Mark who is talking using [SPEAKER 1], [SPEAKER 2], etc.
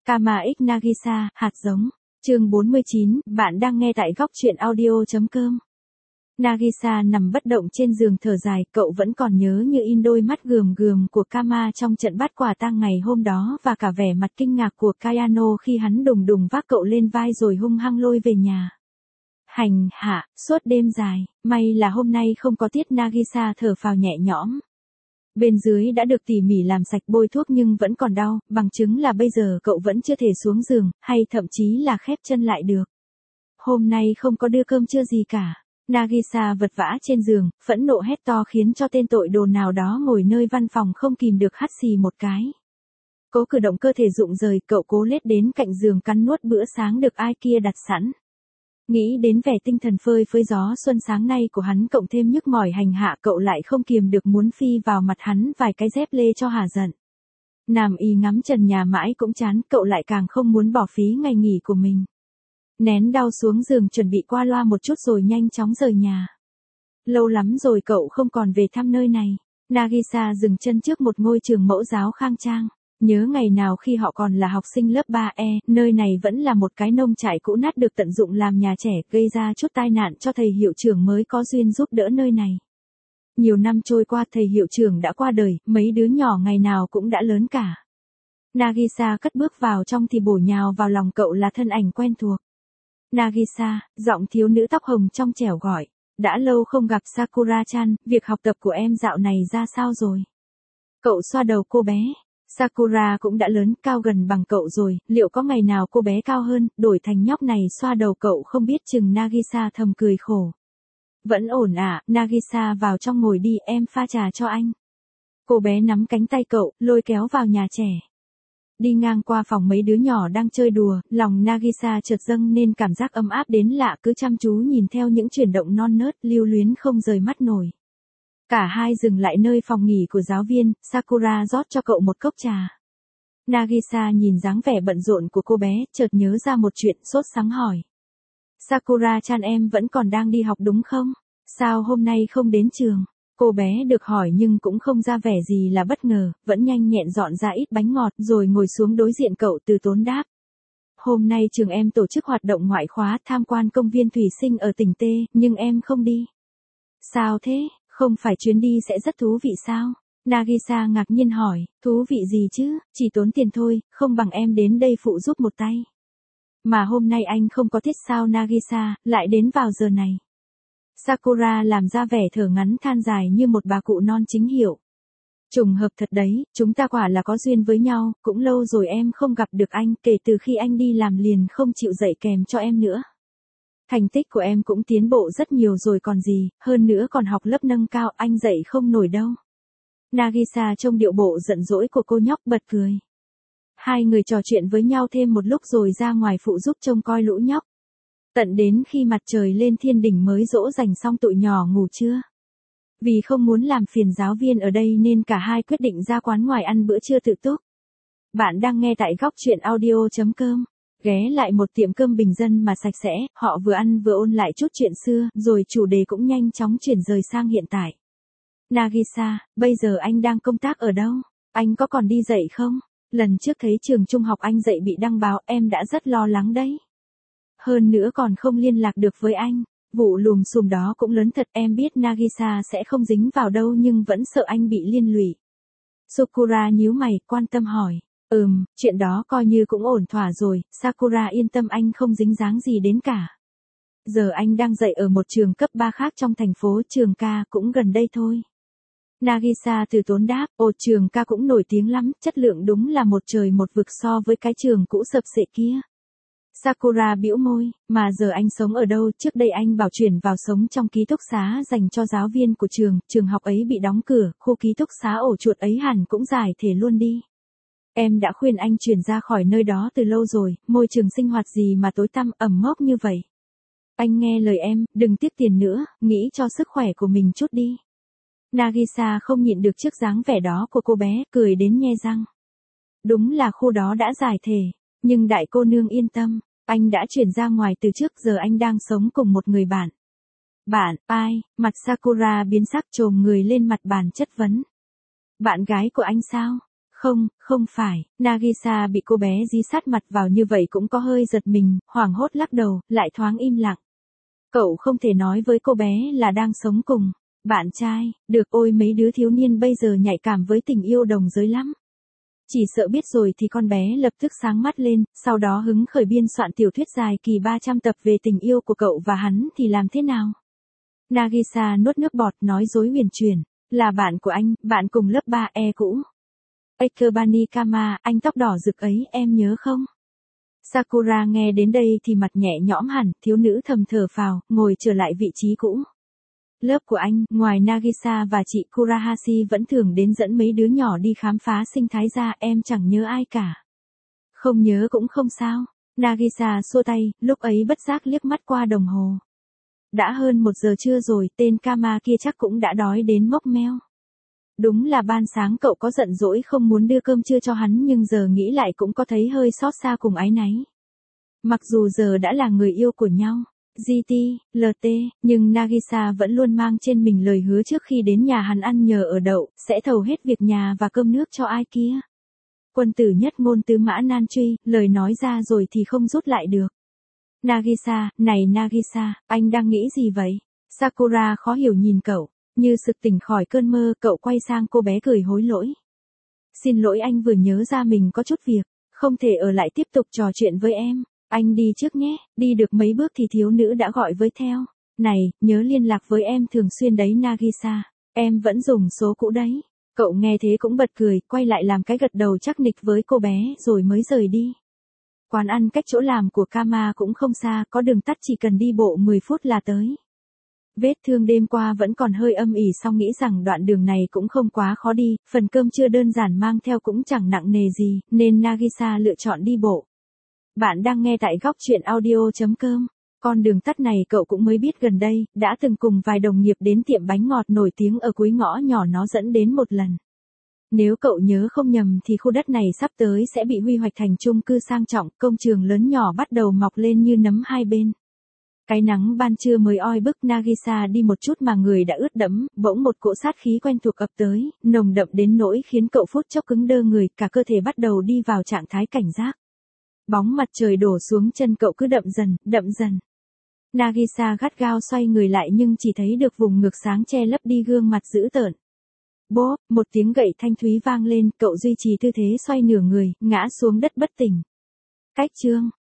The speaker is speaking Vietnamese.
[SPEAKER 1] Kama X Nagisa, hạt giống. Chương 49, bạn đang nghe tại góc truyện audio.com. Nagisa nằm bất động trên giường thở dài, cậu vẫn còn nhớ như in đôi mắt gườm gườm của Kama trong trận bắt quả tang ngày hôm đó và cả vẻ mặt kinh ngạc của Kayano khi hắn đùng đùng vác cậu lên vai rồi hung hăng lôi về nhà. Hành hạ, suốt đêm dài, may là hôm nay không có tiết. Nagisa thở phào nhẹ nhõm. Bên dưới đã được tỉ mỉ làm sạch bôi thuốc nhưng vẫn còn đau, bằng chứng là bây giờ cậu vẫn chưa thể xuống giường, hay thậm chí là khép chân lại được. Hôm nay không có đưa cơm trưa gì cả. Nagisa vật vã trên giường, phẫn nộ hét to khiến cho tên tội đồ nào đó ngồi nơi văn phòng không kìm được hắt xì một cái. Cố cử động cơ thể rụng rời, cậu cố lết đến cạnh giường cắn nuốt bữa sáng được ai kia đặt sẵn. Nghĩ đến vẻ tinh thần phơi phới gió xuân sáng nay của hắn cộng thêm nhức mỏi hành hạ, cậu lại không kiềm được muốn phi vào mặt hắn vài cái dép lê cho hả giận. Nằm y ngắm trần nhà mãi cũng chán, cậu lại càng không muốn bỏ phí ngày nghỉ của mình. Nén đau xuống giường chuẩn bị qua loa một chút rồi nhanh chóng rời nhà. Lâu lắm rồi cậu không còn về thăm nơi này. Nagisa dừng chân trước một ngôi trường mẫu giáo khang trang. Nhớ ngày nào khi họ còn là học sinh lớp 3E, nơi này vẫn là một cái nông trại cũ nát được tận dụng làm nhà trẻ, gây ra chút tai nạn cho thầy hiệu trưởng mới có duyên giúp đỡ nơi này. Nhiều năm trôi qua, thầy hiệu trưởng đã qua đời, mấy đứa nhỏ ngày nào cũng đã lớn cả. Nagisa cất bước vào trong thì bổ nhào vào lòng cậu là thân ảnh quen thuộc. Nagisa, giọng thiếu nữ tóc hồng trong trẻo gọi. Đã lâu không gặp Sakura-chan, việc học tập của em dạo này ra sao rồi? Cậu xoa đầu cô bé. Sakura cũng đã lớn, cao gần bằng cậu rồi, liệu có ngày nào cô bé cao hơn, đổi thành nhóc này xoa đầu cậu không biết chừng. Nagisa thầm cười khổ. Vẫn ổn à, Nagisa vào trong ngồi đi, em pha trà cho anh. Cô bé nắm cánh tay cậu, lôi kéo vào nhà trẻ. Đi ngang qua phòng mấy đứa nhỏ đang chơi đùa, lòng Nagisa chợt dâng nên cảm giác ấm áp đến lạ, cứ chăm chú nhìn theo những chuyển động non nớt, lưu luyến không rời mắt nổi. Cả hai dừng lại nơi phòng nghỉ của giáo viên, Sakura rót cho cậu một cốc trà. Nagisa nhìn dáng vẻ bận rộn của cô bé, chợt nhớ ra một chuyện, sốt sắng hỏi. Sakura-chan, em vẫn còn đang đi học đúng không? Sao hôm nay không đến trường? Cô bé được hỏi nhưng cũng không ra vẻ gì là bất ngờ, vẫn nhanh nhẹn dọn ra ít bánh ngọt rồi ngồi xuống đối diện cậu, từ tốn đáp. Hôm nay trường em tổ chức hoạt động ngoại khóa tham quan công viên thủy sinh ở tỉnh T, nhưng em không đi. Sao thế? Không phải chuyến đi sẽ rất thú vị sao? Nagisa ngạc nhiên hỏi, thú vị gì chứ, chỉ tốn tiền thôi, không bằng em đến đây phụ giúp một tay. Mà hôm nay anh không có tiết sao? Nagisa, lại đến vào giờ này. Sakura làm ra vẻ thở ngắn than dài như một bà cụ non chính hiệu. Trùng hợp thật đấy, chúng ta quả là có duyên với nhau, cũng lâu rồi em không gặp được anh, kể từ khi anh đi làm liền không chịu dạy kèm cho em nữa. Thành tích của em cũng tiến bộ rất nhiều rồi còn gì, hơn nữa còn học lớp nâng cao, anh dạy không nổi đâu. Nagisa trông điệu bộ giận dỗi của cô nhóc bật cười. Hai người trò chuyện với nhau thêm một lúc rồi ra ngoài phụ giúp trông coi lũ nhóc. Tận đến khi mặt trời lên thiên đỉnh mới dỗ dành xong tụi nhỏ ngủ trưa. Vì không muốn làm phiền giáo viên ở đây nên cả hai quyết định ra quán ngoài ăn bữa trưa tự túc. Bạn đang nghe tại góc truyện audio.com. Ghé lại một tiệm cơm bình dân mà sạch sẽ, họ vừa ăn vừa ôn lại chút chuyện xưa, rồi chủ đề cũng nhanh chóng chuyển rời sang hiện tại. Nagisa, bây giờ anh đang công tác ở đâu? Anh có còn đi dạy không? Lần trước thấy trường trung học anh dạy bị đăng báo, em đã rất lo lắng đấy. Hơn nữa còn không liên lạc được với anh. Vụ lùm xùm đó cũng lớn thật, em biết Nagisa sẽ không dính vào đâu nhưng vẫn sợ anh bị liên lụy. Sakura nhíu mày, quan tâm hỏi. Chuyện đó coi như cũng ổn thỏa rồi, Sakura yên tâm, anh không dính dáng gì đến cả. Giờ anh đang dạy ở một trường cấp 3 khác trong thành phố, trường ca cũng gần đây thôi. Nagisa từ tốn đáp, trường ca cũng nổi tiếng lắm, chất lượng đúng là một trời một vực so với cái trường cũ sập xệ kia. Sakura bĩu môi, mà giờ anh sống ở đâu? Trước đây anh bảo chuyển vào sống trong ký túc xá dành cho giáo viên của trường học ấy bị đóng cửa, khu ký túc xá ổ chuột ấy hẳn cũng giải thể luôn đi. Em đã khuyên anh chuyển ra khỏi nơi đó từ lâu rồi, môi trường sinh hoạt gì mà tối tăm ẩm mốc như vậy. Anh nghe lời em, đừng tiếc tiền nữa, nghĩ cho sức khỏe của mình chút đi. Nagisa không nhịn được trước dáng vẻ đó của cô bé, cười đến nhe răng. Đúng là khu đó đã giải thể, nhưng đại cô nương yên tâm, anh đã chuyển ra ngoài từ trước, giờ anh đang sống cùng một người bạn. Bạn, ai? Mặt Sakura biến sắc, chồm người lên mặt bàn chất vấn. Bạn gái của anh sao? Không, không phải, Nagisa bị cô bé dí sát mặt vào như vậy cũng có hơi giật mình, hoảng hốt lắc đầu, lại thoáng im lặng. Cậu không thể nói với cô bé là đang sống cùng bạn trai, được ôi mấy đứa thiếu niên bây giờ nhạy cảm với tình yêu đồng giới lắm. Chỉ sợ biết rồi thì con bé lập tức sáng mắt lên, sau đó hứng khởi biên soạn tiểu thuyết dài kỳ 300 tập về tình yêu của cậu và hắn thì làm thế nào? Nagisa nuốt nước bọt nói dối huyền chuyển, là bạn của anh, bạn cùng lớp 3E cũ. Akebani Kama, anh tóc đỏ rực ấy, em nhớ không? Sakura nghe đến đây thì mặt nhẹ nhõm hẳn, thiếu nữ thầm thở phào, ngồi trở lại vị trí cũ. Lớp của anh, ngoài Nagisa và chị Kurahashi vẫn thường đến dẫn mấy đứa nhỏ đi khám phá sinh thái ra, em chẳng nhớ ai cả. Không nhớ cũng không sao. Nagisa xua tay, lúc ấy bất giác liếc mắt qua đồng hồ. Đã hơn 1 giờ trưa rồi, tên Kama kia chắc cũng đã đói đến mốc meo. Đúng là ban sáng cậu có giận dỗi không muốn đưa cơm trưa cho hắn nhưng giờ nghĩ lại cũng có thấy hơi xót xa cùng áy náy. Mặc dù giờ đã là người yêu của nhau. GT, LT, nhưng Nagisa vẫn luôn mang trên mình lời hứa trước khi đến nhà hắn ăn nhờ ở đậu, sẽ thầu hết việc nhà và cơm nước cho ai kia. Quân tử nhất ngôn tứ mã nan truy, lời nói ra rồi thì không rút lại được. Nagisa, này Nagisa, anh đang nghĩ gì vậy? Sakura khó hiểu nhìn cậu, như sực tỉnh khỏi cơn mơ, cậu quay sang cô bé cười hối lỗi. Xin lỗi anh vừa nhớ ra mình có chút việc, không thể ở lại tiếp tục trò chuyện với em. Anh đi trước nhé, đi được mấy bước thì thiếu nữ đã gọi với theo. Này, nhớ liên lạc với em thường xuyên đấy Nagisa, em vẫn dùng số cũ đấy. Cậu nghe thế cũng bật cười, quay lại làm cái gật đầu chắc nịch với cô bé rồi mới rời đi. Quán ăn cách chỗ làm của Kama cũng không xa, có đường tắt chỉ cần đi bộ 10 phút là tới. Vết thương đêm qua vẫn còn hơi âm ỉ song nghĩ rằng đoạn đường này cũng không quá khó đi, phần cơm trưa đơn giản mang theo cũng chẳng nặng nề gì, nên Nagisa lựa chọn đi bộ. Bạn đang nghe tại góc chuyện audio.com. Con đường tắt này cậu cũng mới biết gần đây, đã từng cùng vài đồng nghiệp đến tiệm bánh ngọt nổi tiếng ở cuối ngõ nhỏ nó dẫn đến một lần. Nếu cậu nhớ không nhầm thì khu đất này sắp tới sẽ bị huy hoạch thành chung cư sang trọng, công trường lớn nhỏ bắt đầu mọc lên như nấm hai bên. Cái nắng ban trưa mới oi bức Nagisa đi một chút mà người đã ướt đẫm, bỗng một cỗ sát khí quen thuộc ập tới, nồng đậm đến nỗi khiến cậu phút chốc cứng đơ người, cả cơ thể bắt đầu đi vào trạng thái cảnh giác. Bóng mặt trời đổ xuống chân cậu cứ đậm dần. Nagisa gắt gao xoay người lại nhưng chỉ thấy được vùng ngực sáng che lấp đi gương mặt dữ tợn. Bốp, một tiếng gậy thanh thúy vang lên, cậu duy trì tư thế xoay nửa người, ngã xuống đất bất tỉnh. Cách chương.